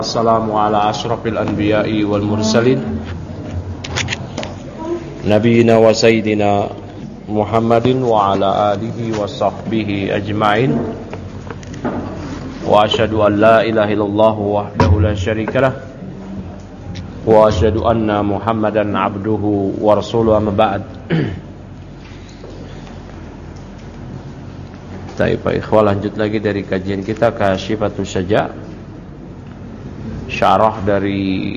Assalamu ala ashrafil anbiya'i wal mursalin Nabiyina wa sayyidina Muhammadin wa ala alihi wa sahbihi ajma'in. Wa ashhadu an la ilaha illallah wahdahu la syarikalah wa ashhadu anna Muhammadan abduhu wa rasuluhu, amma ba'd. Baik, ikhwah, lanjut lagi dari kajian kita Kasyifatus Syaja', syarah dari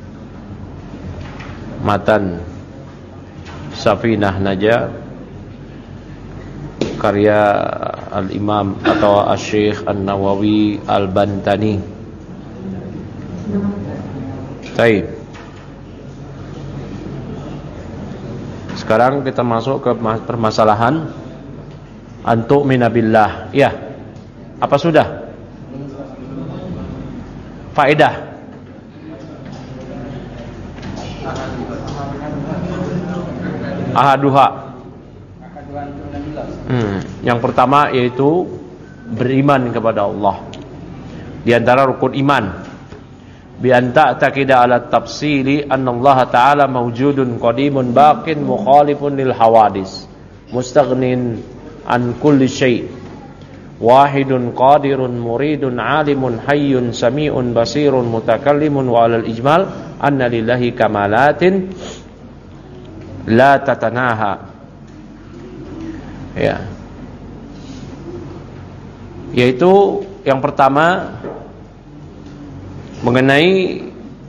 matan Safinah Najah karya Al-Imam atau Asy-Syaikh An-Nawawi Al-Bantani. Baik. Sekarang kita masuk ke permasalahan antu'mina billah. Ya. Apa sudah? Faedah. Ahaduha. Yang pertama yaitu beriman kepada Allah. Di antara rukun iman, bi anta taqida ala tafsili anna Allah ta'ala mawjudun qadimun baqin mukhalifun lil hawadis mustaghnin an kulli syai', wahidun qadirun muridun alimun hayyun sami'un basirun mutakallimun, wa alal ijmal anna lillahi kamalatin la tatanaha. Ya. Yaitu yang pertama mengenai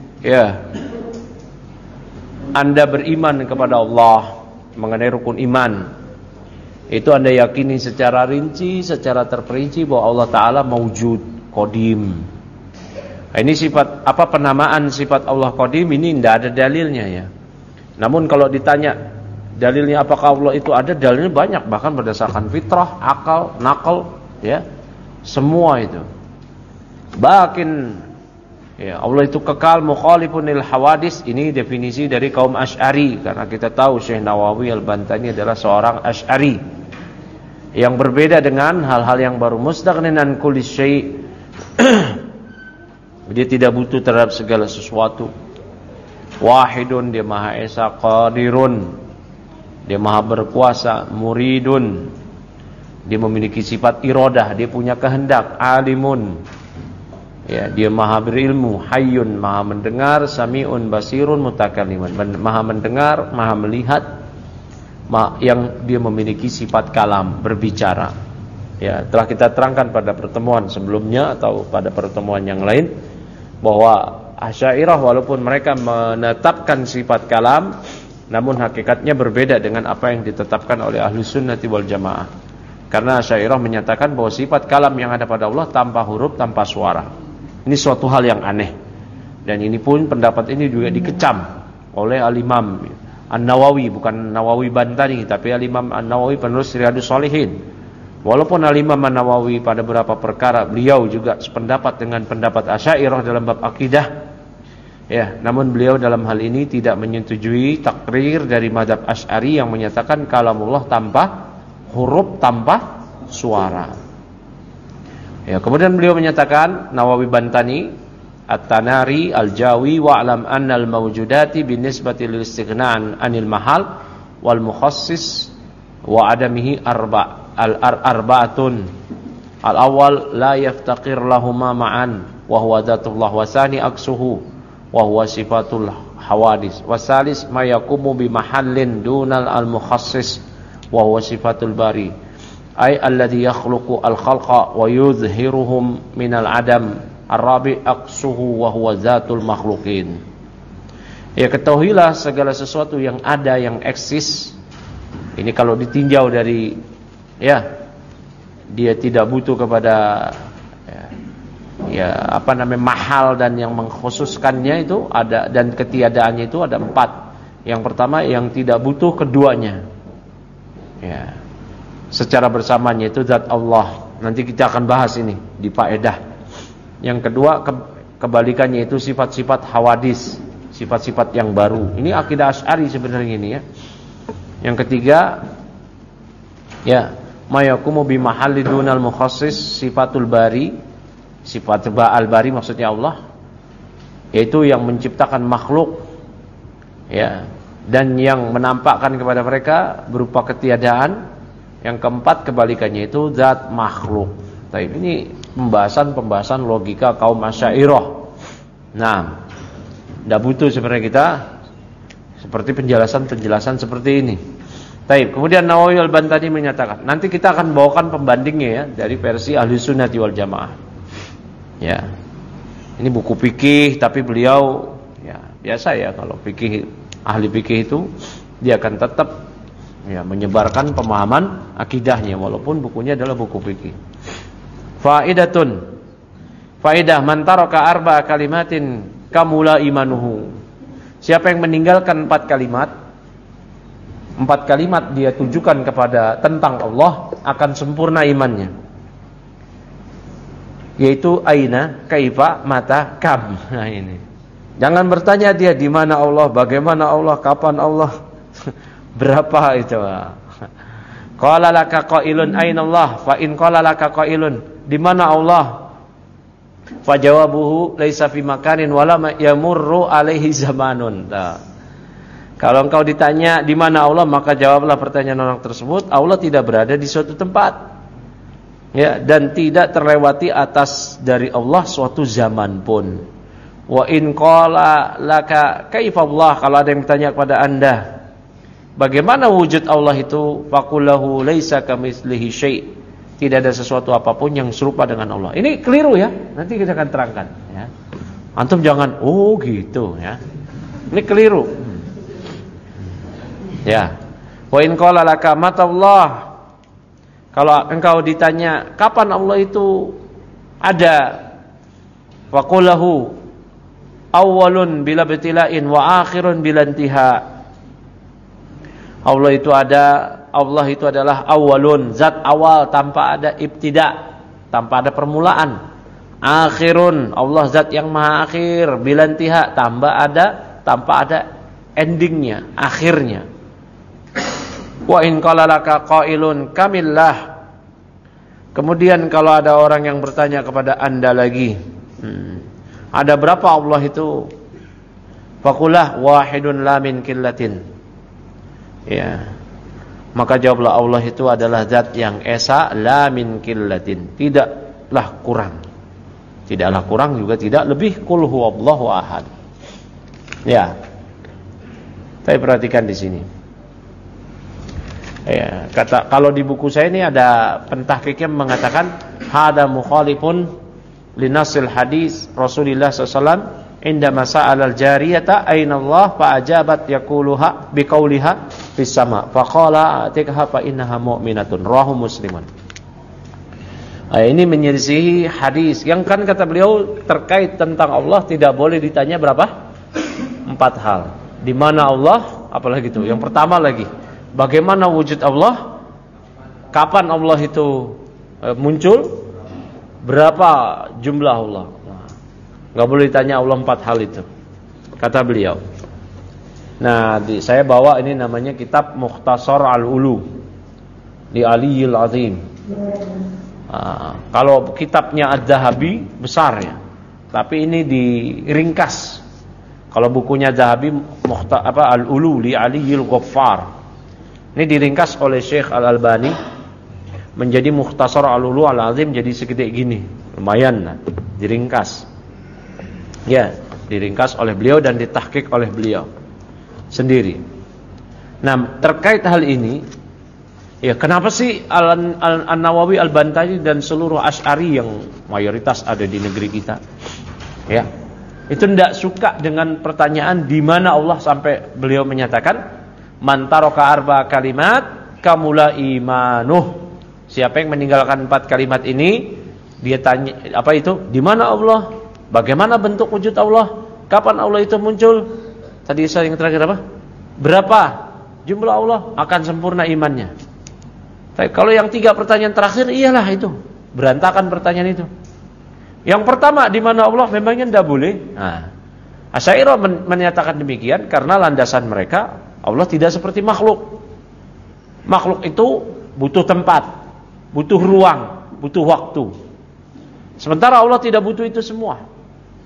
Anda beriman kepada Allah, mengenai rukun iman. Itu Anda yakini secara rinci, secara terperinci bahwa Allah Ta'ala mawjud, qadim. Ini sifat, apa penamaan sifat Allah qadim ini tidak ada dalilnya ya. Namun kalau ditanya dalilnya apakah Allah itu ada, dalilnya banyak, bahkan berdasarkan fitrah, akal, nakal, ya, semua itu. Bahkan ya, Allah itu kekal, mukhalifun lil hawadis. Ini definisi dari kaum Asy'ari, karena kita tahu Syekh Nawawi Al-Bantani adalah seorang Asy'ari yang berbeda dengan hal-hal yang baru. Mustaghnin an kulli syai'. Dia tidak butuh terhadap segala sesuatu. Wahidun, dia Maha Esa. Qadirun, dia Maha berkuasa. Muridun, dia memiliki sifat iradah, dia punya kehendak. Alimun, ya, dia Maha berilmu. Hayyun, Maha mendengar. Sami'un basirun mutakalliman, Maha mendengar, Maha melihat, yang dia memiliki sifat kalam, berbicara. Ya, telah kita terangkan pada pertemuan sebelumnya atau pada pertemuan yang lain bahwa Asy'ariyah walaupun mereka menetapkan sifat kalam, namun hakikatnya berbeda dengan apa yang ditetapkan oleh Ahlus Sunnati wal Jamaah. Karena Asy'ariyah menyatakan bahwa sifat kalam yang ada pada Allah tanpa huruf, tanpa suara. Ini suatu hal yang aneh. Dan ini pun pendapat ini juga dikecam oleh Al-Imam An-Nawawi, bukan Nawawi Bantani, tapi Al-Imam An-Nawawi penulis Riyadhus Shalihin. Walaupun Al-Imam An-Nawawi pada beberapa perkara beliau juga sependapat dengan pendapat Asy'ariyah dalam bab akidah, ya, namun beliau dalam hal ini tidak menyetujui takrir dari mazhab Asy'ari yang menyatakan kalamullah tanpa huruf, tanpa suara. Ya, kemudian beliau menyatakan, Nawawi Bantani At-Tanari Al-Jawi, wa'lam annal mawjudati binisbati lil istighna'an anil mahal wal mukhassis wa adamihi arba'atun. Al-awwal la yaftaqir lahuma ma'an wa huwa dzatullah, wa tsani aksuhu wa huwa sifatul hawadis, wa tsalis ma yaqumu bi mahallin dunal al-mukhassis wa huwa sifatul bari, ay alladhi yakhluqu al-khalqa wa yudhhiruhum minal adam. Ar-rabi aqsuhu wa huwa zatul makhluqin. Ya, ketahuilah segala sesuatu yang ada, yang eksis. Ini kalau ditinjau dari, ya, dia tidak butuh kepada mahal dan yang mengkhususkannya itu ada, dan ketiadaannya itu ada 4. Yang pertama yang tidak butuh keduanya. Ya. Secara bersamanya itu zat Allah. Nanti kita akan bahas ini di faedah. Yang kedua kebalikannya itu sifat-sifat hawadis, sifat-sifat yang baru. Ini akidah Asy'ari sebenarnya ini ya. Yang ketiga, ya, ma yaqumu bi mahalli dunal mukhassis, sifatul bari, sifat al-bari maksudnya Allah, yaitu yang menciptakan makhluk, ya, dan yang menampakkan kepada mereka berupa ketiadaan. Yang keempat kebalikannya itu zat makhluk. Tapi ini pembahasan logika kaum Asy'ariyah. Nah, tidak butuh sebenarnya kita seperti penjelasan seperti ini. Baik, kemudian Nawawi Al-Bantani menyatakan, nanti kita akan bawakan pembandingnya ya dari versi Ahli Sunnati wal Jamaah. Ya. Ini buku fikih tapi beliau ya biasa ya, kalau ahli fikih itu dia akan tetap ya menyebarkan pemahaman akidahnya walaupun bukunya adalah buku fikih. Faidah man taraka arba kalimatin kamula imanuhu. Siapa yang meninggalkan 4 kalimat dia tujukan kepada tentang Allah, akan sempurna imannya. Yaitu aina, kaifa, mata, kam. Nah ini. Jangan bertanya dia di mana Allah, bagaimana Allah, kapan Allah, berapa itu. Qala laka qailun aina Allah, fa in qala laka qailun, di mana Allah? Fa jawabuhu laisa fi makanin wala yamurru alaihi zamanun. Nah, kalau engkau ditanya di mana Allah, maka jawablah pertanyaan orang tersebut, Allah tidak berada di suatu tempat. Ya, dan tidak terlewati atas dari Allah suatu zaman pun. Wa in qala laka kaifa Allah, kalau ada yang bertanya kepada Anda, bagaimana wujud Allah itu? Faqullahu laisa kamitslihi syai'. Tidak ada sesuatu apapun yang serupa dengan Allah. Ini keliru ya. Nanti kita akan terangkan ya. Antum jangan gitu ya. Ini keliru. Ya. Wa in qala laka mata Allah. Kalau engkau ditanya kapan Allah itu ada, faqullahu awwalun bila ibtila'in wa akhirun bila intiha. Allah itu ada, Allah itu adalah awalun, zat awal tanpa ada ibtida, tanpa ada permulaan. Akhirun, Allah zat yang maha akhir, bilantiha, tanpa ada endingnya, akhirnya. Wa in qala laka qailun kamillah. Kemudian kalau ada orang yang bertanya kepada Anda lagi, ada berapa Allah itu? Faqulah wahidun la min killatin. Ya. Maka jawablah Allah itu adalah zat yang esa, la min killatin, tidaklah kurang. Tidaklah kurang juga tidak lebih, qul huwallahu ahad. Ya. Saya perhatikan di sini. Ya, kalau di buku saya ini ada pentahqiqnya mengatakan hada mukhalifun linasil hadis Rasulullah sallallahu indama sa'al al-jariyata aina Allah fa ajabat yaquluha biqauliha fis sama fa qala atikha fa innaha mu'minatun rawahu Muslimun. Ini menyelisihi hadis yang kan kata beliau terkait tentang Allah tidak boleh ditanya berapa? 4 hal. Di mana Allah? Apalagi itu. Yang pertama lagi, bagaimana wujud Allah? Kapan Allah itu muncul? Berapa jumlah Allah? Gak boleh ditanya Allah 4 hal itu, kata beliau. Nah, saya bawa ini namanya kitab Mukhtasar Al-Ulu di Aliyil Azim. Kalau kitabnya Az-Zahabi besar ya, tapi ini diringkas. Kalau bukunya Zahabi Al-Ulu li Aliyil Ghaffar, ini diringkas oleh Syekh Al-Albani menjadi Mukhtasar Al-Ulu Al-Azim, jadi segede gini, lumayan diringkas. Ya, diringkas oleh beliau dan ditahqiq oleh beliau sendiri. Nah, terkait hal ini, ya kenapa sih An-Nawawi Al-Bantani dan seluruh Asy'ari yang mayoritas ada di negeri kita, ya, itu tidak suka dengan pertanyaan di mana Allah, sampai beliau menyatakan man taraka arba kalimat kamula imanuh. Siapa yang meninggalkan 4 kalimat ini, dia tanya apa itu? Di mana Allah? Bagaimana bentuk wujud Allah? Kapan Allah itu muncul? Tadi saya yang terakhir apa? Berapa jumlah Allah? Akan sempurna imannya. Tapi kalau yang 3 pertanyaan terakhir, iyalah itu berantakan pertanyaan itu. Yang pertama, di mana Allah? Memangnya tidak boleh. Nah, Asy'ariyah menyatakan demikian karena landasan mereka Allah tidak seperti makhluk. Makhluk itu butuh tempat, butuh ruang, butuh waktu. Sementara Allah tidak butuh itu semua.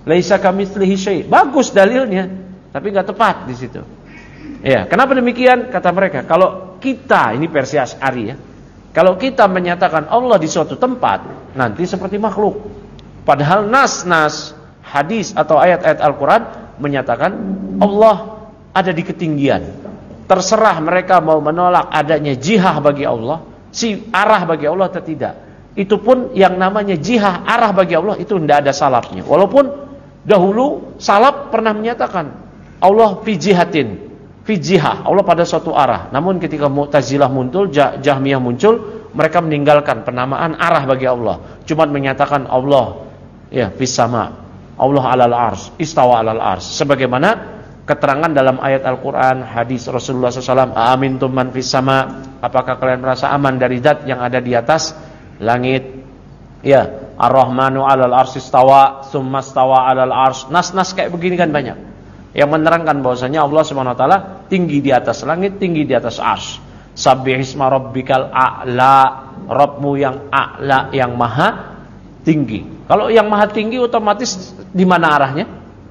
Laisa kamitslihi syai'. Bagus dalilnya, tapi enggak tepat di situ. Ya, kenapa demikian? Kata mereka, kalau kita, ini versi Asy'ari ya. Kalau kita menyatakan Allah di suatu tempat, nanti seperti makhluk. Padahal nas-nas hadis atau ayat-ayat Al-Qur'an menyatakan Allah ada di ketinggian. Terserah mereka mau menolak adanya jihah bagi Allah, arah bagi Allah atau tidak. Itu pun yang namanya jihah, arah bagi Allah itu tidak ada salafnya. Walaupun dahulu salaf pernah menyatakan Allah fi jihatin, fi jihah, Allah pada suatu arah. Namun ketika Mu'tazilah muncul, Jahmiyah muncul, mereka meninggalkan penamaan arah bagi Allah. Cuma menyatakan Allah ya fis sama, Allah alal ars, istawa alal ars. Sebagaimana keterangan dalam ayat Al-Quran, hadis Rasulullah SAW, amintum man fis sama, apakah kalian merasa aman dari zat yang ada di atas langit? Ya, ar-Rahmanu alal ars istawa, summa istawa alal ars. Nas-nas kayak begini kan banyak yang menerangkan bahwasanya Allah Subhanahu wa taala tinggi di atas langit, tinggi di atas ars. Sabbihisma rabbikal a'la, Rabbmu yang a'la, yang maha tinggi. Kalau yang maha tinggi otomatis di mana arahnya?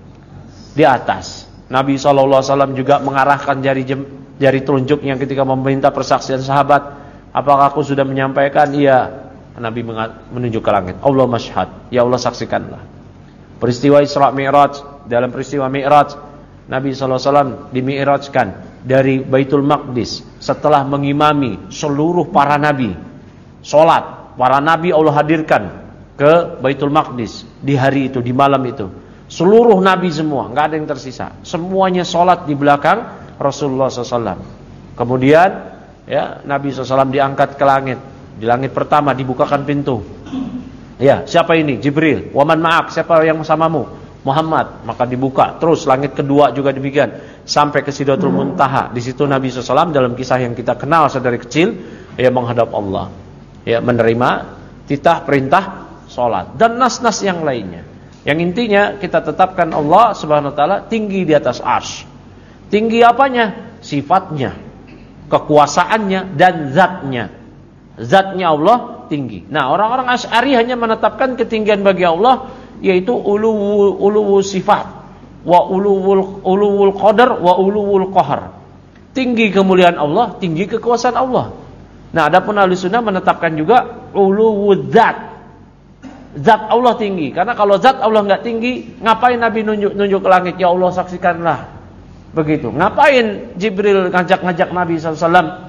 Di atas. Nabi SAW juga mengarahkan jari telunjuknya ketika meminta persaksian sahabat. Apakah aku sudah menyampaikan? Iya. Nabi menunjuk ke langit. Allah masyhad. Ya Allah saksikanlah. Peristiwa Isra Mi'raj. Dalam peristiwa Mi'raj, Nabi SAW dimi'rajkan dari Baitul Maqdis setelah mengimami seluruh para nabi. Salat. Para nabi Allah hadirkan ke Baitul Maqdis di hari itu, di malam itu. Seluruh nabi semua, nggak ada yang tersisa. Semuanya sholat di belakang Rasulullah SAW. Kemudian ya Nabi SAW diangkat ke langit. Di langit pertama dibukakan pintu. Ya, siapa ini? Jibril. Waman ma'ak, siapa yang bersamamu? Muhammad. Maka dibuka. Terus langit kedua juga demikian. Sampai ke Sidratul Muntaha. Di situ Nabi SAW dalam kisah yang kita kenal sedari kecil, ya menghadap Allah. Ya menerima titah perintah sholat. Dan nas-nas yang lainnya. Yang intinya kita tetapkan Allah Subhanahu wa taala tinggi di atas arsy. Tinggi apanya? Sifatnya, kekuasaannya dan zatnya. Zatnya Allah tinggi. Nah, orang-orang Asy'ari hanya menetapkan ketinggian bagi Allah yaitu uluwu sifat wa uluwul qadar wa uluwul qahar. Tinggi kemuliaan Allah, tinggi kekuasaan Allah. Nah, adapun Ahlussunnah menetapkan juga uluwul zat. Zat Allah tinggi. Karena kalau zat Allah enggak tinggi, ngapain Nabi nunjuk ke langit? Ya Allah saksikanlah. Begitu. Ngapain Jibril ngajak Nabi SAW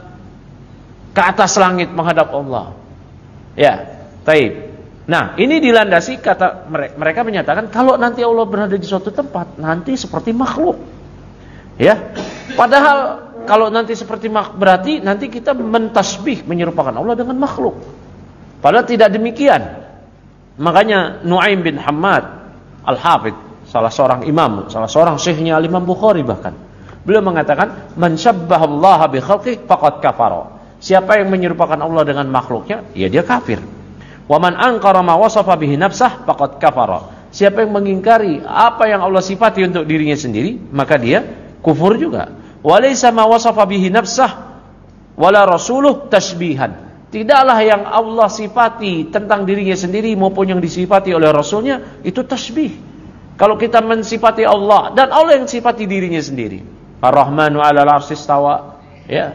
ke atas langit menghadap Allah? Ya, taib. Nah, ini dilandasi kata mereka menyatakan kalau nanti Allah berada di suatu tempat, nanti seperti makhluk. Ya. Padahal kalau nanti seperti berarti nanti kita mentasbih, menyerupakan Allah dengan makhluk. Padahal tidak demikian. Makanya Nu'aim bin Hammad Al-Hafidh, salah seorang imam, salah seorang syekhnya Imam Bukhari bahkan, beliau mengatakan man syabbahallaha bi khalqihi faqad kafara. Siapa yang menyerupakan Allah dengan makhluknya, ya dia kafir. Wa man anqara ma wasafa bihi nafsah faqad kafara. Siapa yang mengingkari apa yang Allah sifati untuk dirinya sendiri, maka dia kufur juga. Wa laysa ma wasafa bihi nafsah wala rasuluh tashbihan. Tidaklah yang Allah sifati tentang dirinya sendiri maupun yang disifati oleh Rasulnya itu tasbih. Kalau kita mensifati Allah dan Allah yang sifati dirinya sendiri, Ar-Rahmanu 'alal 'arsy istawa, ya.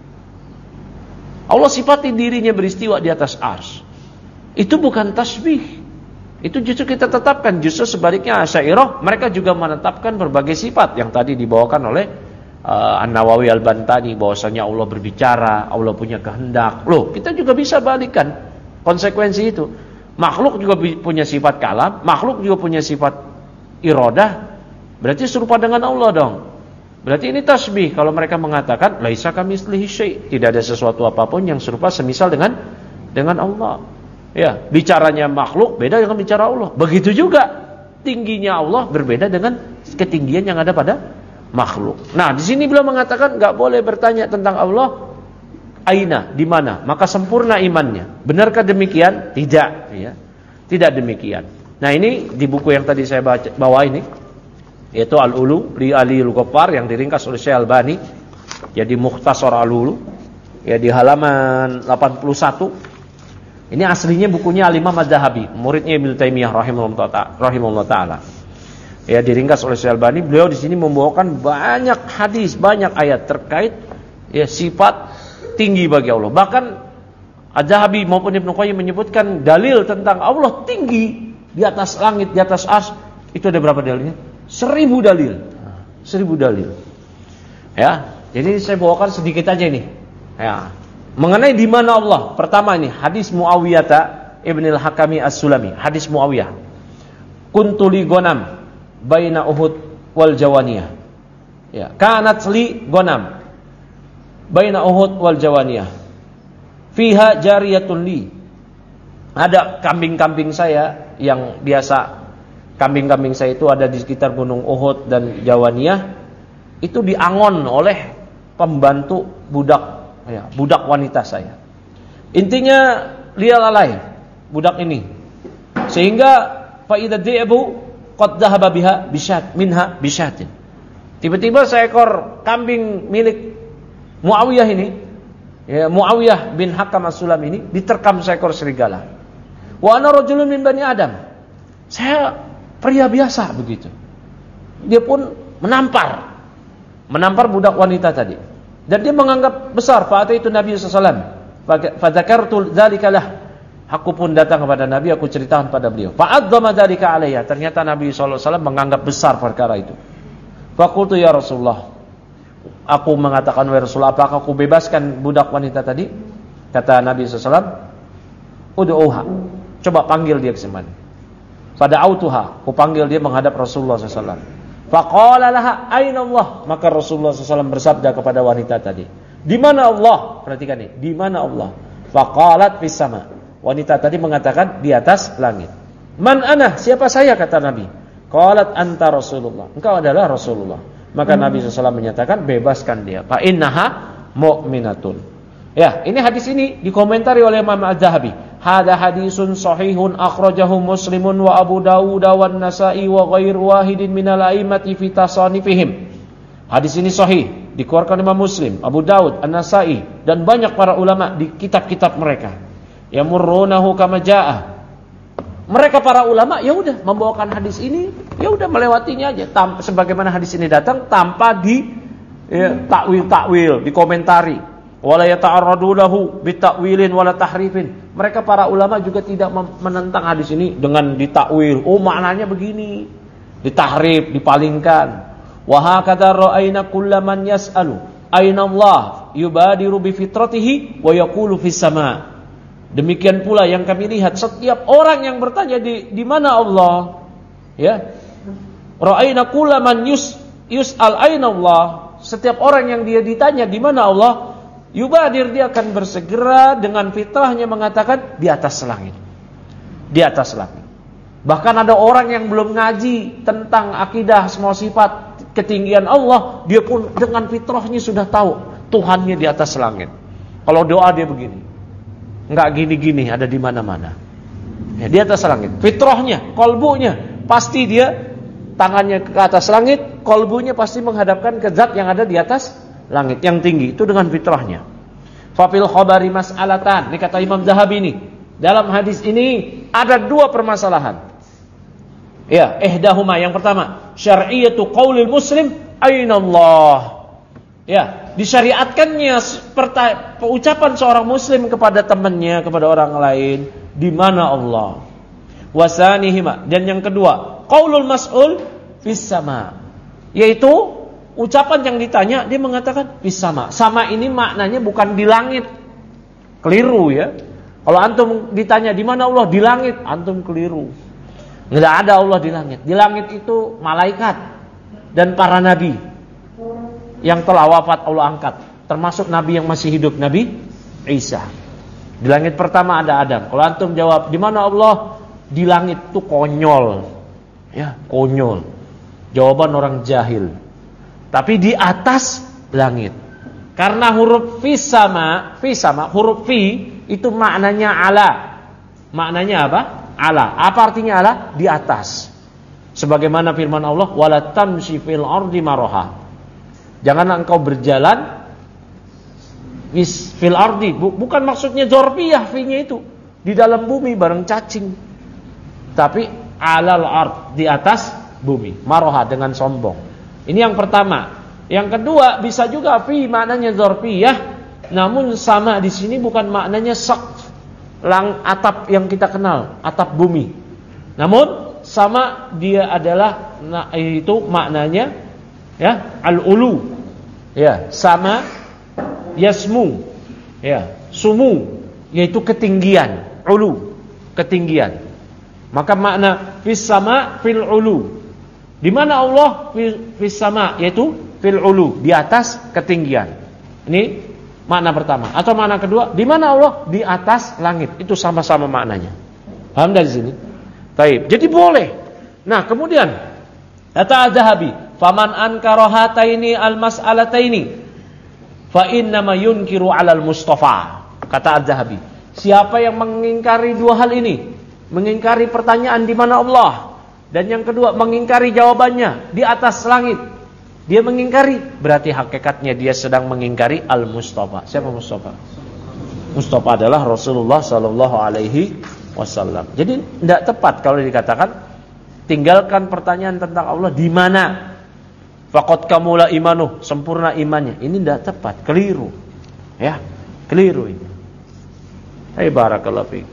Allah sifati dirinya beristiwa di atas ars. Itu bukan tasbih. Itu justru kita tetapkan. Justru sebaliknya Asy'ariyah mereka juga menetapkan berbagai sifat yang tadi dibawakan oleh An-Nawawi Al-Bantani, bahwasanya Allah berbicara, Allah punya kehendak. Loh, kita juga bisa balikan konsekuensi itu. Makhluk juga punya sifat kalam, makhluk juga punya sifat iradah. Berarti serupa dengan Allah dong. Berarti ini tasbih kalau mereka mengatakan laisa kamitslihi syai', tidak ada sesuatu apapun yang serupa semisal dengan Allah. Ya, bicaranya makhluk beda dengan bicara Allah. Begitu juga tingginya Allah berbeda dengan ketinggian yang ada pada makhluk. Nah, di sini beliau mengatakan enggak boleh bertanya tentang Allah aina, di mana, maka sempurna imannya. Benarkah demikian? Tidak, ya. Tidak demikian. Nah, ini di buku yang tadi saya bawa ini, yaitu Al-Ulu li Ali Al-Ghaffar yang diringkas oleh Syekh Albani, jadi Mukhtasar Al-Ulu, ya di halaman 81. Ini aslinya bukunya Al-Imam Az-Zahabi, muridnya Ibnu Taimiyah rahimahullah taala. Ya, diringkas oleh Syekh Albani. Beliau di sini membawakan banyak hadis, banyak ayat terkait ya sifat tinggi bagi Allah. Bahkan Az-Zahabi maupun Ibnu Qayyim menyebutkan dalil tentang Allah tinggi di atas langit, di atas arsy. Itu ada berapa dalilnya? 1000 dalil. 1000 dalil. Ya, jadi saya bawakan sedikit aja ini. Ya. Mengenai di mana Allah. Pertama ini hadis Muawiyah Ibnul Hakami As-Sulami, hadis Muawiyah. Kuntu li ghanam baina Uhud wal Jawaniyah. Ya, kanat li ghanam baina Uhud wal Jawaniyah. Fiha jariyatun li. Ada kambing-kambing saya yang biasa, kambing-kambing saya itu ada di sekitar gunung Uhud dan Jawaniyah. Itu diangon oleh pembantu budak, ya, budak wanita saya. Intinya dia lalai budak ini. Sehingga fa idza dhi'bu qad dhahaba biha bisyat minha bisyatin. Tiba-tiba seekor kambing milik Muawiyah ini, ya, Muawiyah bin Hakam As-Sulam ini diterkam seekor serigala. Wa ana rajulun min bani Adam. Saya pria biasa begitu. Dia pun menampar budak wanita tadi. Dan dia menganggap besar. Fa ataitu Nabi sallallahu alaihi wasallam. Fa dzakartu dzalika lah. Aku pun datang kepada Nabi, aku ceritakan pada beliau. Fa'adzama dzalika alayya. Ternyata Nabi sallallahu alaihi wasallam menganggap besar perkara itu. Faqultu ya Rasulullah. Aku mengatakan, wahai Rasulullah, apakah aku bebaskan budak wanita tadi? Kata Nabi sallallahu alaihi wasallam, ud'uha. Coba panggil dia ke sini. Fada'autuha. Aku panggil dia menghadap Rasulullah sallallahu alaihi wasallam. Faqala laha aina Allah. Maka Rasulullah sallallahu alaihi wasallam bersabda kepada wanita tadi, di mana Allah? Perhatikan nih, di mana Allah? Faqalat fis sama. Wanita tadi mengatakan di atas langit. Man ana? Siapa saya? Kata Nabi. Qalat anta Rasulullah. Engkau adalah Rasulullah. Maka Nabi SAW menyatakan bebaskan dia. Fa innaha mu'minatun. Ya, ini hadis ini dikomentari oleh Imam Az-Zahabi. Hada hadisun sahihun akhrajahu Muslimun wa Abu Dawud wa An-Nasa'i wa ghairu wahidin minal a'immati fi tasanifihim. Hadis ini sahih, dikeluarkan Imam Muslim, Abu Dawud, An-Nasa'i dan banyak para ulama di kitab-kitab mereka. Yamurrunahu kama jaa. Mereka para ulama ya udah membawakan hadis ini, ya udah melewatinya aja sebagaimana hadis ini datang tanpa di takwil, dikomentari. Wala yata'arradu lahu bitakwilin wala tahrifin. Mereka para ulama juga tidak menentang hadis ini dengan ditakwil. Oh, maknanya begini. Ditahrif, dipalingkan. Wa hakadha ra'ayna kullaman yas'alu aina Allah yubadiru bi fitratihi wa yaqulu fis sama'. Demikian pula yang kami lihat setiap orang yang bertanya di mana Allah, ya. Ra'ayna kullaman yus'al aina Allah. Setiap orang yang dia ditanya di mana Allah, yubadir, dia akan bersegera dengan fitrahnya mengatakan di atas langit. Di atas langit. Bahkan ada orang yang belum ngaji tentang akidah semua sifat ketinggian Allah, dia pun dengan fitrahnya sudah tahu Tuhannya di atas langit. Kalau doa dia begini. Enggak gini-gini, ada di mana-mana. Ya, di atas langit. Fitrahnya, kolbunya, pasti dia tangannya ke atas langit, kolbunya pasti menghadapkan ke zat yang ada di atas langit yang tinggi. Itu dengan fitrahnya. Fafil khabari mas'alatan. Ini kata Imam Zahabi ini. Dalam hadis ini ada dua permasalahan. Ya, ihdahuma, yang pertama, syar'iyatu qaulil muslim aina Allah. Ya, disyariatkannya ucapan seorang muslim kepada temannya, kepada orang lain, di mana Allah. Wasanihima, dan yang kedua, qaulul mas'ul fis sama. Yaitu ucapan yang ditanya, dia mengatakan fis sama. Sama ini maknanya bukan di langit. Keliru ya. Kalau antum ditanya di mana Allah, di langit, antum keliru. Enggak ada Allah di langit. Di langit itu malaikat dan para nabi yang telah wafat Allah angkat, termasuk nabi yang masih hidup, Nabi Isa. Di langit pertama ada Adam. Kalau antum jawab di mana Allah, di langit, itu konyol. Ya, konyol. Jawaban orang jahil. Tapi di atas langit. Karena huruf fi sama, huruf fi itu maknanya ala. Maknanya apa? Ala. Apa artinya ala? Di atas. Sebagaimana firman Allah, wala tamshi fil ardi maraha. Janganlah engkau berjalan fil ardi, bukan maksudnya dzarfiyah fi-nya itu di dalam bumi bareng cacing. Tapi alal ard, di atas bumi. Maroha dengan sombong. Ini yang pertama. Yang kedua bisa juga fi maknanya dzarfiyah, namun sama di sini bukan maknanya saqf, atap yang kita kenal, atap bumi. Namun sama dia adalah itu maknanya ya al-ulu. Ya, sama yasmu. Ya, sumu yaitu ketinggian, ulu, ketinggian. Maka makna fis sama fil ulu. Di mana Allah fis sama yaitu fil ulu, di atas ketinggian. Ini makna pertama. Atau makna kedua, di mana Allah di atas langit. Itu sama-sama maknanya. Paham dari sini? Baik. Jadi boleh. Nah, kemudian kata Az-Zahabi, faman ankara hataini al-mas'alataini fa innama yunkiru 'alal Mustafa. Kata Az-Zahabi, siapa yang mengingkari dua hal ini, mengingkari pertanyaan di mana Allah, dan yang kedua mengingkari jawabannya di atas langit, dia mengingkari, berarti hakikatnya dia sedang mengingkari al-Mustafa. Siapa Mustafa? Mustafa adalah Rasulullah sallallahu alaihi wasallam. Jadi tidak tepat kalau dikatakan tinggalkan pertanyaan tentang Allah di mana? Faqad kamula imanuh, sempurna imannya. Ini tidak tepat, keliru. Ya, keliru ini. Hai barakallahu fiik.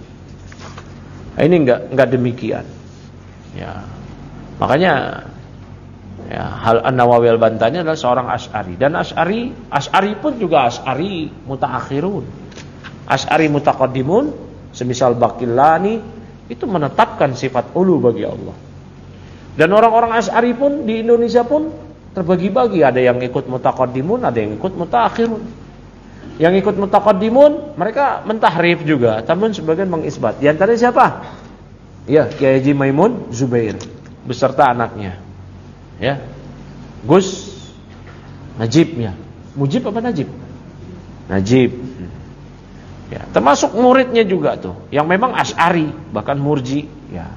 Ini enggak demikian. Ya. Makanya ya, hal An-Nawawi Al-Bantani adalah seorang Asy'ari, dan Asy'ari pun juga Asy'ari mutaakhirun. Asy'ari mutaqaddimun semisal Baqillani itu menetapkan sifat ulu bagi Allah. Dan orang-orang Asy'ari pun di Indonesia pun terbagi-bagi, ada yang ikut mutaqaddimun, ada yang ikut mutaakhirun. Yang ikut mutaqaddimun mereka mentahrif juga, namun sebagian mengisbat. Di antaranya siapa? Ya, Kiai Haji Maimun Zubair beserta anaknya. Ya. Gus Najibnya. Mujib apa Najib? Najib. Ya, termasuk muridnya juga tuh, yang memang Asy'ari, bahkan Murji, ya.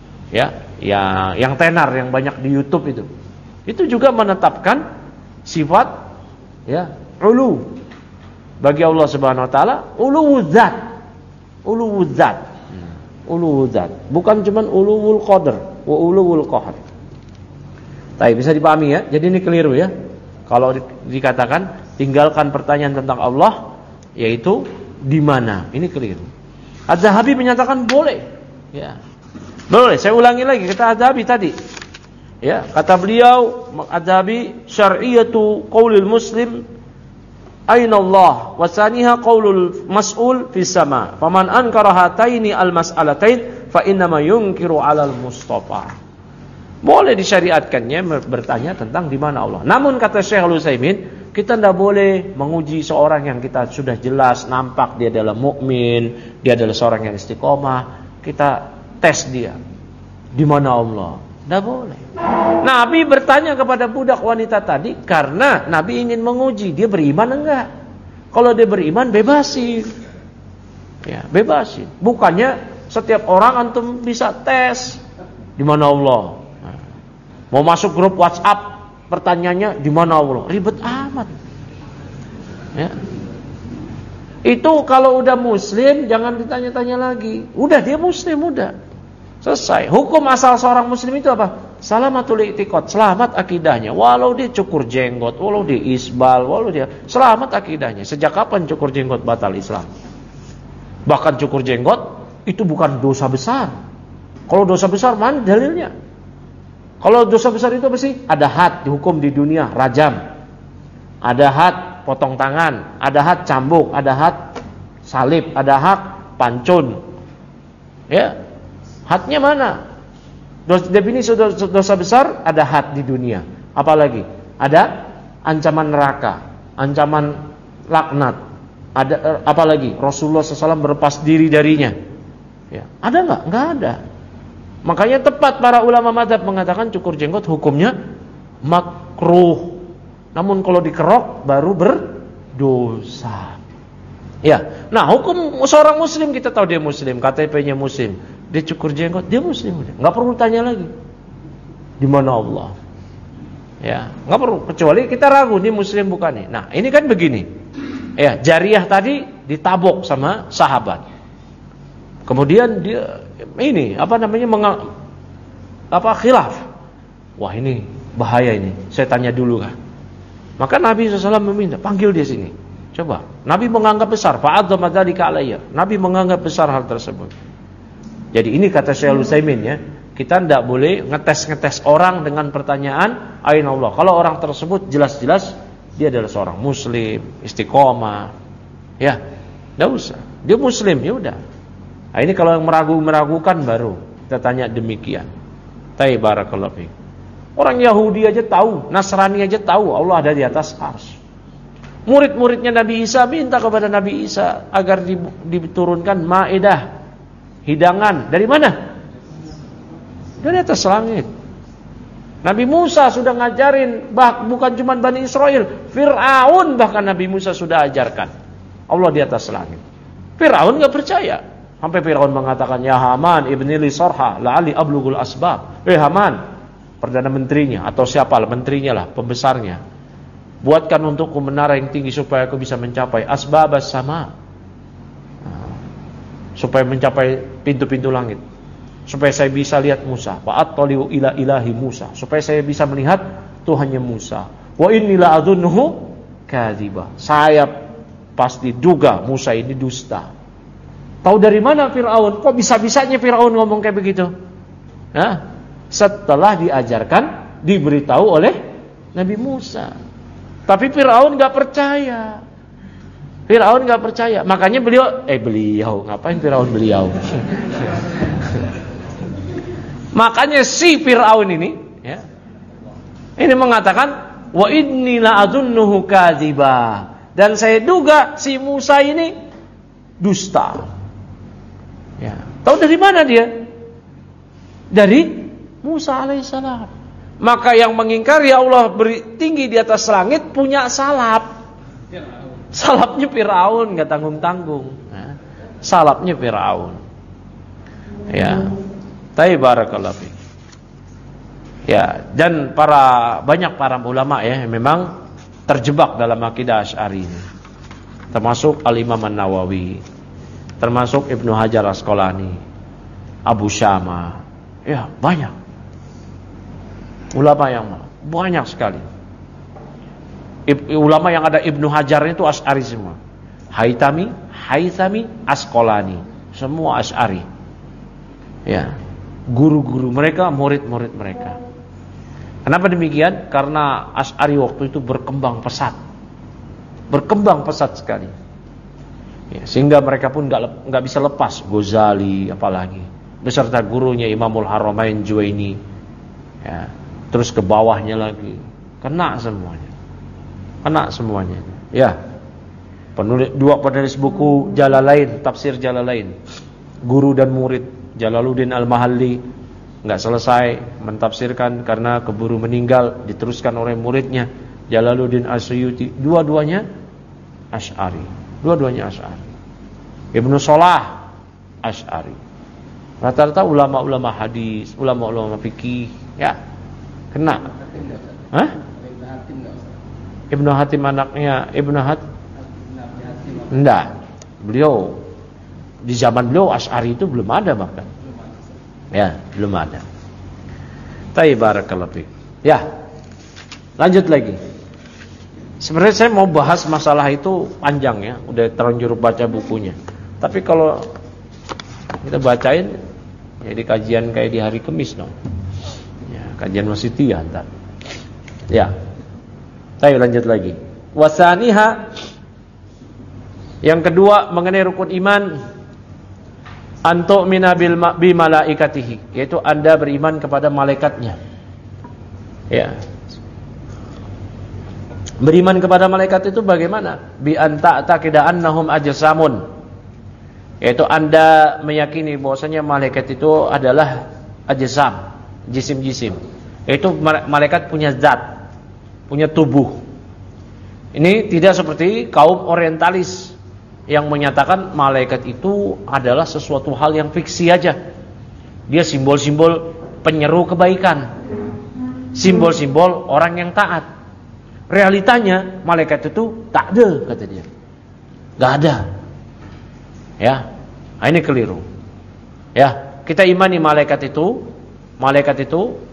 Ya, yang tenar yang banyak di YouTube itu. Itu juga menetapkan sifat ya, ulu bagi Allah Subhanahu wa taala, uluwuz zat. Uluwuz zat. Uluwuz zat. Bukan cuman uluwul qadar, wa uluwul qahr. Tapi bisa dipahami ya. Jadi ini keliru ya. Kalau dikatakan tinggalkan pertanyaan tentang Allah, yaitu di mana? Ini keliru. Az-Zahabi menyatakan boleh. Ya. Boleh. Saya ulangi lagi kata Az-Zahabi tadi. Ya, kata beliau Az-Zahabi, syar'iyatu qaulil muslim aina Allah wa saniha qaulul mas'ul fis sama. Faman ankara hataini al-mas'alatain fa innama yunkiru 'alal Mustafa. Boleh disyariatkannya bertanya tentang di mana Allah. Namun kata Syekh Al-Utsaimin, kita tidak boleh menguji seorang yang kita sudah jelas nampak dia adalah mukmin, dia adalah seorang yang istiqomah. Kita tes dia. Di mana Allah? Tidak boleh. Nabi bertanya kepada budak wanita tadi karena Nabi ingin menguji dia beriman enggak. Kalau dia beriman, bebasin. Ya, bebasin. Bukannya setiap orang antum bisa tes di mana Allah. Mau masuk grup WhatsApp, pertanyaannya di mana Allah? Ribet amat. Ya. Itu kalau udah muslim jangan ditanya-tanya lagi. Udah dia muslim udah. Selesai. Hukum asal seorang muslim itu apa? Salamatul i'tiqad, selamat akidahnya. Walau dia cukur jenggot, walau dia isbal, walau dia selamat akidahnya. Sejak kapan cukur jenggot batal Islam? Bahkan cukur jenggot itu bukan dosa besar. Kalau dosa besar mana dalilnya? Kalau dosa besar itu apa sih? Ada had dihukum di dunia, rajam. Ada had potong tangan, ada had cambuk, ada had salib, ada had pancun. Ya. Hadnya mana? Definisi dosa besar ada had di dunia. Apalagi? Ada ancaman neraka, ancaman laknat. Ada apalagi? Rasulullah SAW berlepas diri darinya. Ya. Ada enggak? Enggak ada. Makanya tepat para ulama mazhab mengatakan cukur jenggot hukumnya makruh. Namun kalau dikerok baru berdosa. Ya. Nah, hukum seorang muslim kita tahu dia muslim, KTP-nya muslim. Dia cukur jenggot, dia muslim udah. Enggak perlu tanya lagi. Di mana Allah? Ya, enggak perlu, kecuali kita ragu dia muslim bukan nih. Nah, ini kan begini. Ya, Jariyah tadi ditabok sama sahabat. Kemudian dia ini khilaf. Wah ini bahaya ini, saya tanya dulu kah? Maka Nabi SAW meminta, panggil dia sini. Coba, Nabi menganggap besar, fa'adzama dzalika alayya. Nabi menganggap besar hal tersebut. Jadi ini kata Syekh Utsaimin ya, kita tidak boleh ngetes orang dengan pertanyaan aina Allah. Kalau orang tersebut jelas-jelas dia adalah seorang muslim, istiqomah, ya, tidak usah. Dia muslim, ya udah. Nah, ini kalau yang meragukan baru kita tanya demikian. Ta'i barakallahu fiik. Orang Yahudi aja tahu, Nasrani aja tahu Allah ada di atas arsy. Murid-muridnya Nabi Isa minta kepada Nabi Isa agar diturunkan maidah, hidangan. Dari mana? Dari atas langit. Nabi Musa sudah ngajarin, bukan cuma Bani Israel, Fir'aun bahkan Nabi Musa sudah ajarkan Allah di atas langit. Fir'aun gak percaya. Sampai Fir'aun mengatakan, ya Haman ibnili sarha la'ali ablugul asbab. Haman, Perdana Menterinya atau siapalah menterinya lah, pembesarnya, buatkan untukku menara yang tinggi supaya aku bisa mencapai asbabas sama, supaya mencapai pintu-pintu langit, supaya saya bisa lihat Musa, fa'attali'u ila ilahi Musa, supaya saya bisa melihat Tuhannya Musa. Wa inni la adhunnuhu kadziba, saya pasti duga Musa ini dusta. Tahu dari mana Fir'aun? Kok bisa-bisanya Fir'aun ngomong kayak begitu? Setelah diajarkan, diberitahu oleh Nabi Musa. Tapi Fir'aun gak percaya. Fir'aun gak percaya. Makanya beliau ngapain Fir'aun beliau? Makanya si Fir'aun ini ya, ini mengatakan wa inni la adunnuhu kadziba, dan saya duga si Musa ini dusta. Ya. Tahu dari mana dia? Dari Musa alaihissalam. Maka yang mengingkari Allah tinggi di atas langit punya salap. Salapnya Fir'aun, gak tanggung-tanggung. Salapnya Fir'aun. Ya. Ta'i barakallahu fiik. Ya, dan banyak para ulama ya memang terjebak dalam akidah Asy'ari ini. Termasuk Al-Imam An-Nawawi, termasuk Ibnu Hajar Asqalani, Abu Syama. Ya, banyak. Ulama yang banyak sekali. Ulama yang ada Ibnu Hajar itu Asy'ari semua. Haythami, Asqalani, semua Asy'ari. Ya. Guru-guru mereka, murid-murid mereka. Kenapa demikian? Karena Asy'ari waktu itu berkembang pesat. Berkembang pesat sekali. Ya, sehingga mereka pun enggak bisa lepas Ghazali apalagi. Beserta gurunya Imamul Haramain Juwaini. Ya. Terus ke bawahnya lagi, kena semuanya. Ya, dua penulis buku Jalalain, tafsir Jalalain, guru dan murid, Jalaluddin Al-Mahalli, nggak selesai mentafsirkan karena keburu meninggal, diteruskan oleh muridnya Jalaluddin As-Suyuti. Dua-duanya Asy'ari. Ibnu Shalah Asy'ari. Rata-rata ulama-ulama hadis, ulama-ulama fikih, ya. Kena. Ibnu Hatim anaknya Ibnu Hatim. Enggak. Beliau di zaman beliau Asy'ari itu belum ada bahkan. Ya, belum ada. Ta'i barakallahu fiik. Ya. Lanjut lagi. Sebenarnya saya mau bahas masalah itu panjang ya, udah terlanjur baca bukunya. Tapi kalau kita bacain ya di kajian kayak di hari Kamis dong. Kajian wasitiyah ntar. Ya. Ayo lanjut lagi. Wasaniha, yang kedua mengenai rukun iman, antu'mina bi malaikatihi, yaitu Anda beriman kepada malaikatnya. Ya. Beriman kepada malaikat itu bagaimana? Bi anta taqida annahum ajsamun. Yaitu Anda meyakini bahwasanya malaikat itu adalah ajsam, jisim-jisim. Itu malaikat punya zat, punya tubuh. Ini tidak seperti kaum orientalis yang menyatakan malaikat itu adalah sesuatu hal yang fiksi aja. Dia simbol-simbol penyeru kebaikan, simbol-simbol orang yang taat. Realitanya malaikat itu tak ada, kata dia. Gak ada. Ya, nah, ini keliru. Ya, kita imani malaikat itu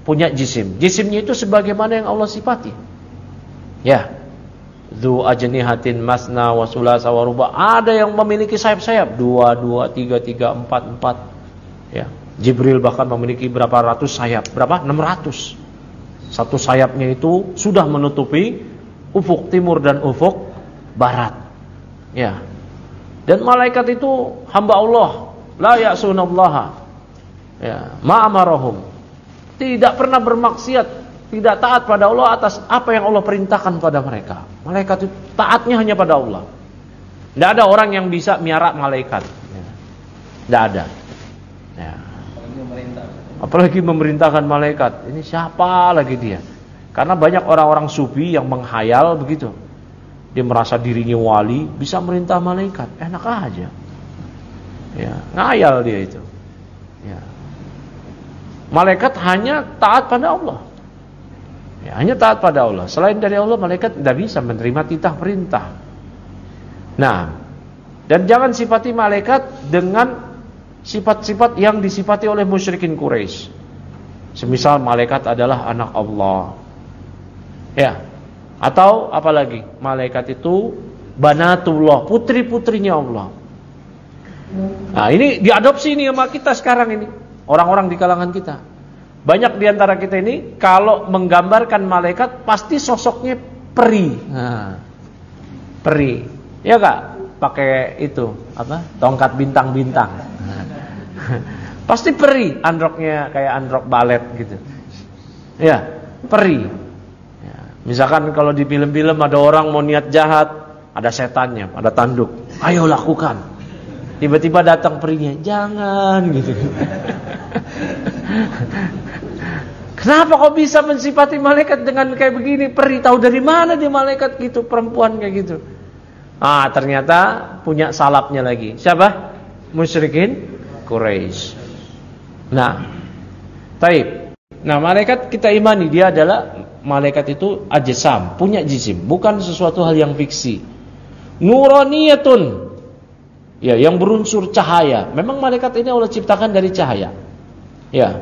punya jisim. Jisimnya itu sebagaimana yang Allah sifati. Ya. Dzu ajnihatin masna wa sulasa wa ruba. Ada yang memiliki sayap-sayap 2, 3, 4. Ya. Jibril bahkan memiliki berapa ratus sayap? Berapa? 600. Satu sayapnya itu sudah menutupi ufuk timur dan ufuk barat. Ya. Dan malaikat itu hamba Allah, la ya'sunallaha. Ya, ma amarahum. Tidak pernah bermaksiat, tidak taat pada Allah atas apa yang Allah perintahkan pada mereka. Malaikat itu taatnya hanya pada Allah. Tidak ada orang yang bisa miara malaikat. Tidak ada. Ya. Apalagi memerintahkan malaikat. Ini siapa lagi dia? Karena banyak orang-orang sufi yang menghayal begitu. Dia merasa dirinya wali, bisa merintah malaikat. Enak aja. Ya, ngayal dia itu. Ya. Malaikat hanya taat pada Allah. Ya, hanya taat pada Allah. Selain dari Allah, malaikat tidak bisa menerima titah perintah. Nah, dan jangan sifati malaikat dengan sifat-sifat yang disifati oleh musyrikin Quraisy. Semisal malaikat adalah anak Allah. Ya. Atau apalagi? Malaikat itu banatullah, putri-putrinya Allah. Nah, ini diadopsi nih sama kita sekarang ini. Orang-orang di kalangan kita. Banyak di antara kita ini kalau menggambarkan malaikat pasti sosoknya peri. Nah, peri. Ya Kak? Pakai itu, apa? Tongkat bintang-bintang. Pasti peri, androknya kayak androk balet gitu. Ya, peri. Ya, misalkan kalau di film-film ada orang mau niat jahat, ada setannya, ada tanduk. Ayo lakukan. Tiba-tiba datang perinya, jangan gitu. Kenapa kok bisa mensifati malaikat dengan kayak begini? Peri, tahu dari mana dia malaikat gitu, perempuan kayak gitu. Ah, ternyata punya salapnya lagi. Siapa? Musyrikin Quraisy. Nah, taib. Nah, malaikat kita imani dia adalah malaikat itu ajsam, punya jisim, bukan sesuatu hal yang fiksi. Nuraniyatun. Ya, yang berunsur cahaya. Memang malaikat ini Allah ciptakan dari cahaya. Ya.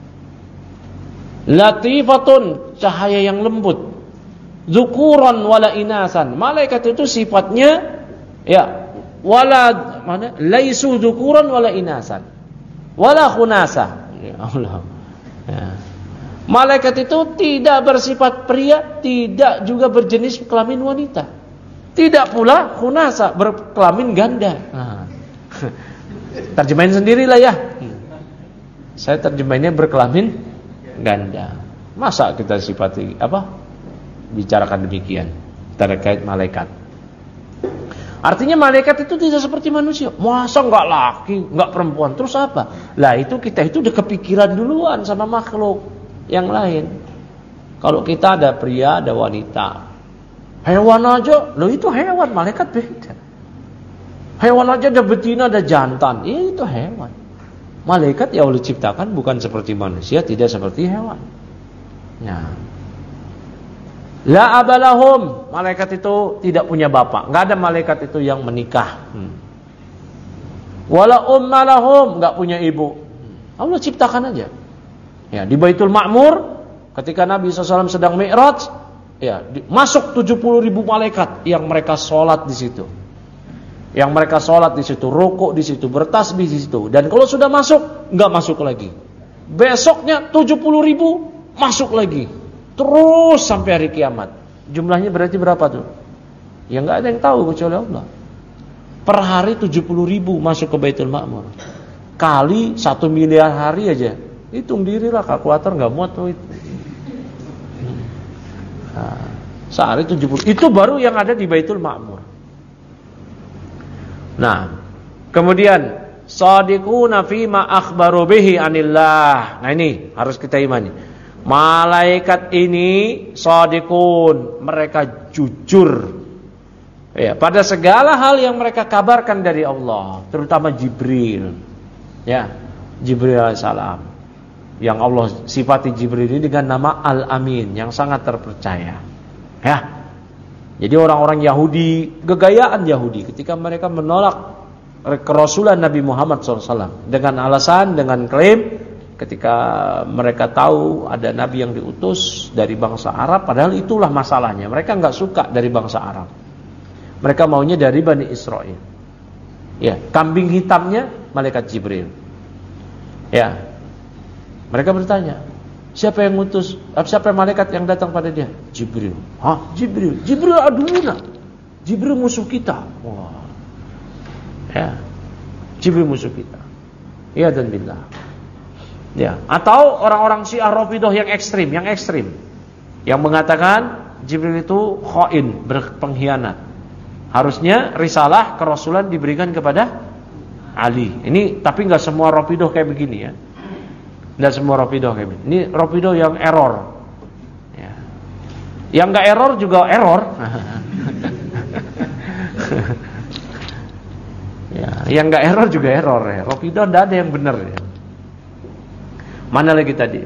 Latifatun, cahaya yang lembut. Dzukuran wala inasan. Malaikat itu sifatnya ya, wala mana? Laisu dzukuran wala inasan. Wala khunasa. Ya Allah. Ya. Malaikat itu tidak bersifat pria, tidak juga berjenis kelamin wanita. Tidak pula khunasa, berkelamin ganda. Nah. Terjemahin sendirilah ya. Saya terjemahinnya berkelamin ganda. Masa kita sifati apa? Bicarakan demikian terkait malaikat. Artinya malaikat itu tidak seperti manusia. Masa enggak laki, enggak perempuan, terus apa? Lah itu kita itu udah kepikiran duluan sama makhluk yang lain. Kalau kita ada pria, ada wanita. Hewan aja, loh itu hewan, malaikat beda. Hewan aja ada betina, ada jantan, itu hewan. Malaikat ya Allah ciptakan bukan seperti manusia, tidak seperti hewan. Nah, la abalahum, malaikat itu tidak punya bapak, nggak ada malaikat itu yang menikah. Wala ummalahum, nggak punya ibu. Allah ciptakan aja. Ya, di Baitul Ma'mur, ketika Nabi SAW sedang Mi'raj, ya, masuk 70.000 malaikat yang mereka sholat di situ. Yang mereka sholat di situ, rukuk di situ, bertasbih di situ. Dan kalau sudah masuk, nggak masuk lagi. Besoknya 70.000 masuk lagi. Terus sampai hari kiamat. Jumlahnya berarti berapa tuh? Ya nggak ada yang tahu kecuali Allah. Per hari 70.000 masuk ke Baitul Ma'mur. Kali 1 miliar hari aja. Hitung dirilah, kalkulator nggak muat tuh itu. Nah, sehari 70. Itu baru yang ada di Baitul Ma'mur. Nah, kemudian shadiquna fima akhbaru bihi anillah. Nah, ini harus kita imani. Malaikat ini shadiqun, mereka jujur. Ya, pada segala hal yang mereka kabarkan dari Allah, terutama Jibril. Ya, Jibril alaihissalam. Yang Allah sifati Jibril ini dengan nama Al-Amin, yang sangat terpercaya. Ya. Jadi orang-orang Yahudi, gegayaan Yahudi ketika mereka menolak kerasulan Nabi Muhammad SAW dengan alasan, dengan klaim ketika mereka tahu ada nabi yang diutus dari bangsa Arab, padahal itulah masalahnya. Mereka enggak suka dari bangsa Arab. Mereka maunya dari Bani Israel. Ya, kambing hitamnya malaikat Jibril. Ya. Mereka bertanya, siapa yang ngutus? Siapa malaikat yang datang pada dia? Jibril. Hah? Jibril. Jibril aduuna. Jibril musuh kita. Wah. Ya. Jibril musuh kita. Ya dan billah. Ya, atau orang-orang Syiah Rafidhah yang ekstrim, yang mengatakan Jibril itu khain, berpengkhianat. Harusnya risalah kerasulan diberikan kepada Ali. Ini tapi enggak semua Rafidhah kayak begini ya. Enggak semua Rafidhah kayak begini. Ini Rafidhah yang error. Ya. Yang enggak error juga error. Ya, yang enggak error juga error ya. Rafidhah enggak ada yang benar ya. Mana lagi tadi?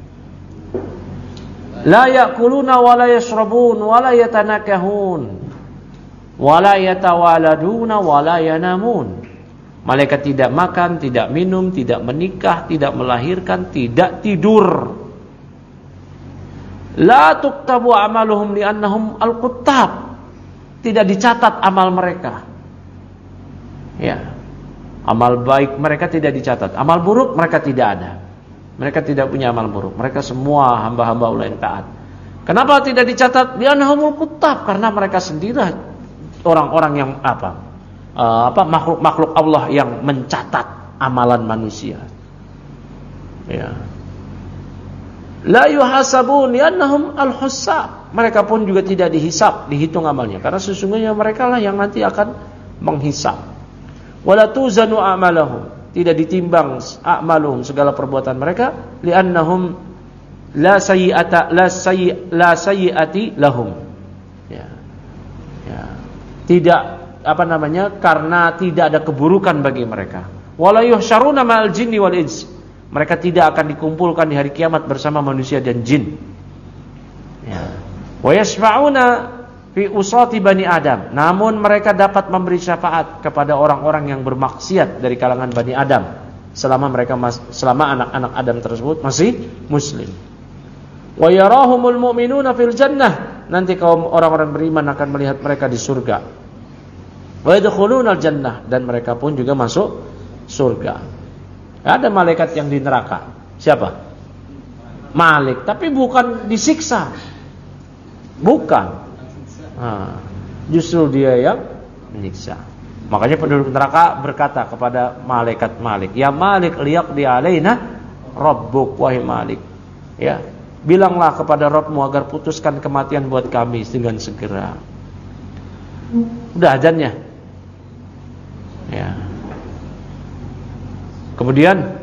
La ya'kuluna wa la yashrabun wa la yatanakahun wa la yatawaladuna wa la yanamun. Malaikat tidak makan, tidak minum, tidak menikah, tidak melahirkan, tidak tidur. La tuktabu amaluhum li'annahum al-quttab. Tidak dicatat amal mereka. Ya. Amal baik mereka tidak dicatat. Amal buruk mereka tidak ada. Mereka tidak punya amal buruk. Mereka semua hamba-hamba Allah yang taat. Kenapa tidak dicatat? Li'annahumul quttab, karena mereka sendiri orang-orang yang makhluk-makhluk Allah yang mencatat amalan manusia. Ya. La yuhasabun li'annahum al-hussab. Mereka pun juga tidak dihisab, dihitung amalnya, karena sesungguhnya mereka lah yang nanti akan menghisab. Wala tuzanu a'malahum. Tidak ditimbang a'maluhum, segala perbuatan mereka, li'annahum la sayyi'ati lahum. Ya. Ya. Tidak karena tidak ada keburukan bagi mereka. Wala yuhsyaruna ma'al jinni wal ins. Mereka tidak akan dikumpulkan di hari kiamat bersama manusia dan jin. Ya. Wa yashfa'una fi usati bani Adam. Namun mereka dapat memberi syafaat kepada orang-orang yang bermaksiat dari kalangan Bani Adam selama anak-anak Adam tersebut masih muslim. Wa yarahumul mu'minuna fil jannah. Nanti kaum orang-orang beriman akan melihat mereka di surga. Wa yadkhulunal jannah, dan mereka pun juga masuk surga. Ada malaikat yang di neraka. Siapa? Malik, tapi bukan disiksa. Bukan. Justru dia yang menyiksa. Makanya penduduk neraka berkata kepada malaikat Malik, "Ya Malik, liyaqdi alaina rabbuk." Wahai Malik, ya, bilanglah kepada Rabbmu agar putuskan kematian buat kami dengan segera. Udah azannya. Ya. Kemudian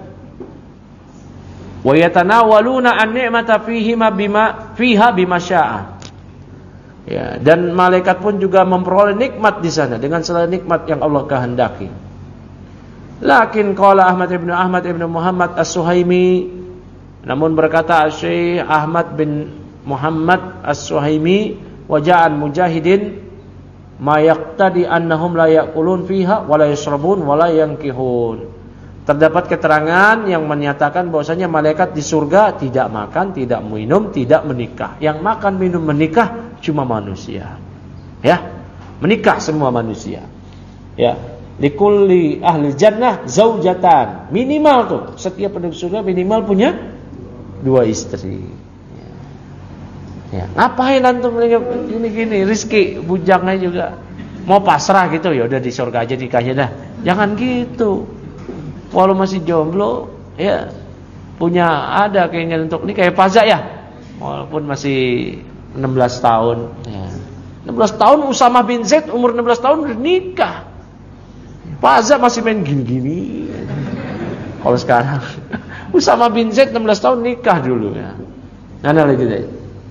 wa yatanawaluna an-ni'mata fiha bima syaa. Ya, dan malaikat pun juga memperoleh nikmat di sana dengan segala nikmat yang Allah kehendaki. Lakin qala Ahmad ibn Muhammad As-Suhaimi, namun berkata Syekh Ahmad bin Muhammad As-Suhaimi, waja'an mujahidin ma yaqtadi annahum la ya'kulun fiha wa la yashrabun wa la yankihun. Terdapat keterangan yang menyatakan bahwasanya malaikat di surga tidak makan, tidak minum, tidak menikah. Yang makan, minum, menikah cuma manusia. Ya, menikah semua manusia. Ya, likulli ahli jannah zaujatan. Minimal tuh, setiap penduduk surga minimal punya 2 istri. Ya, ngapain antum gini-gini, rizki bujangnya juga mau pasrah gitu, ya udah di surga aja nikahnya dah. Jangan gitu. Walau masih jomblo, ya punya ada keinginan untuk nikah, kayak Paza ya, walaupun masih 16 tahun. Ya. 16 tahun Usama bin Zaid umur 16 tahun udah nikah. Paza masih main gini-gini. Kalau sekarang Usama bin Zaid 16 tahun nikah dulu ya. Mana lagi deh?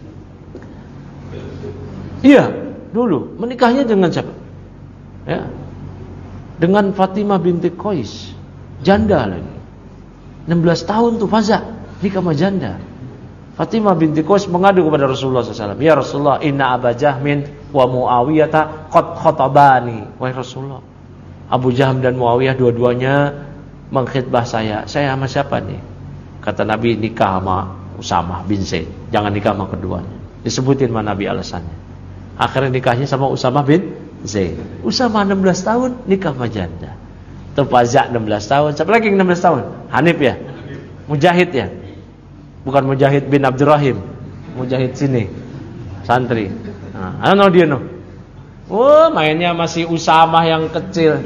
Iya, dulu menikahnya dengan siapa? Ya. Dengan Fatimah binti Qais. Janda lagi. 16 tahun tuh Faza nikah sama janda. Fatimah binti Qais mengadu kepada Rasulullah SAW. Ya Rasulullah, inna Aba Jahmin wa Muawiyata qad khatabani. Wahai Rasulullah, Abu Jahm dan Muawiyah dua-duanya mengkhitbah saya. Saya sama siapa nih? Kata Nabi, nikah sama Usamah bin Zaid, jangan nikah sama keduanya. Disebutin sama Nabi alasannya. Akhirnya nikahnya sama Usamah bin Zaid. Usamah 16 tahun nikah sama janda. Fazak 16 tahun. Siapa lagi yang 16 tahun? Hanif ya? Mujahid ya? Bukan Mujahid bin Abdurrahim. Mujahid sini. Santri. Nah, no dia no. Oh, mainnya masih Usamah yang kecil.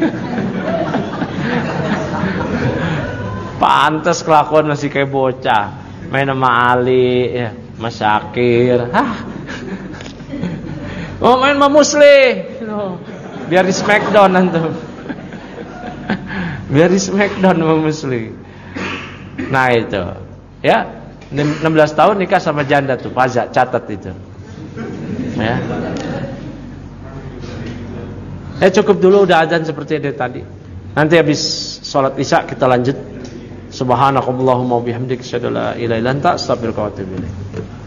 Pantes kelakuan masih kayak bocah. Main sama Ali ya, Mas Syakir. Oh, main sama Musli. Biar di Smackdown antum. Biar di Smackdown sama Musli. Nah itu. Ya, 16 tahun nikah sama janda tuh, Fazak, catat itu. Ya. Cukup dulu udah adzan seperti itu tadi. Nanti habis sholat isya kita lanjut. Subhanakallahumma wa bihamdika asyhadu an la ilaha illa anta astaghfiruka wa atubu ilaik.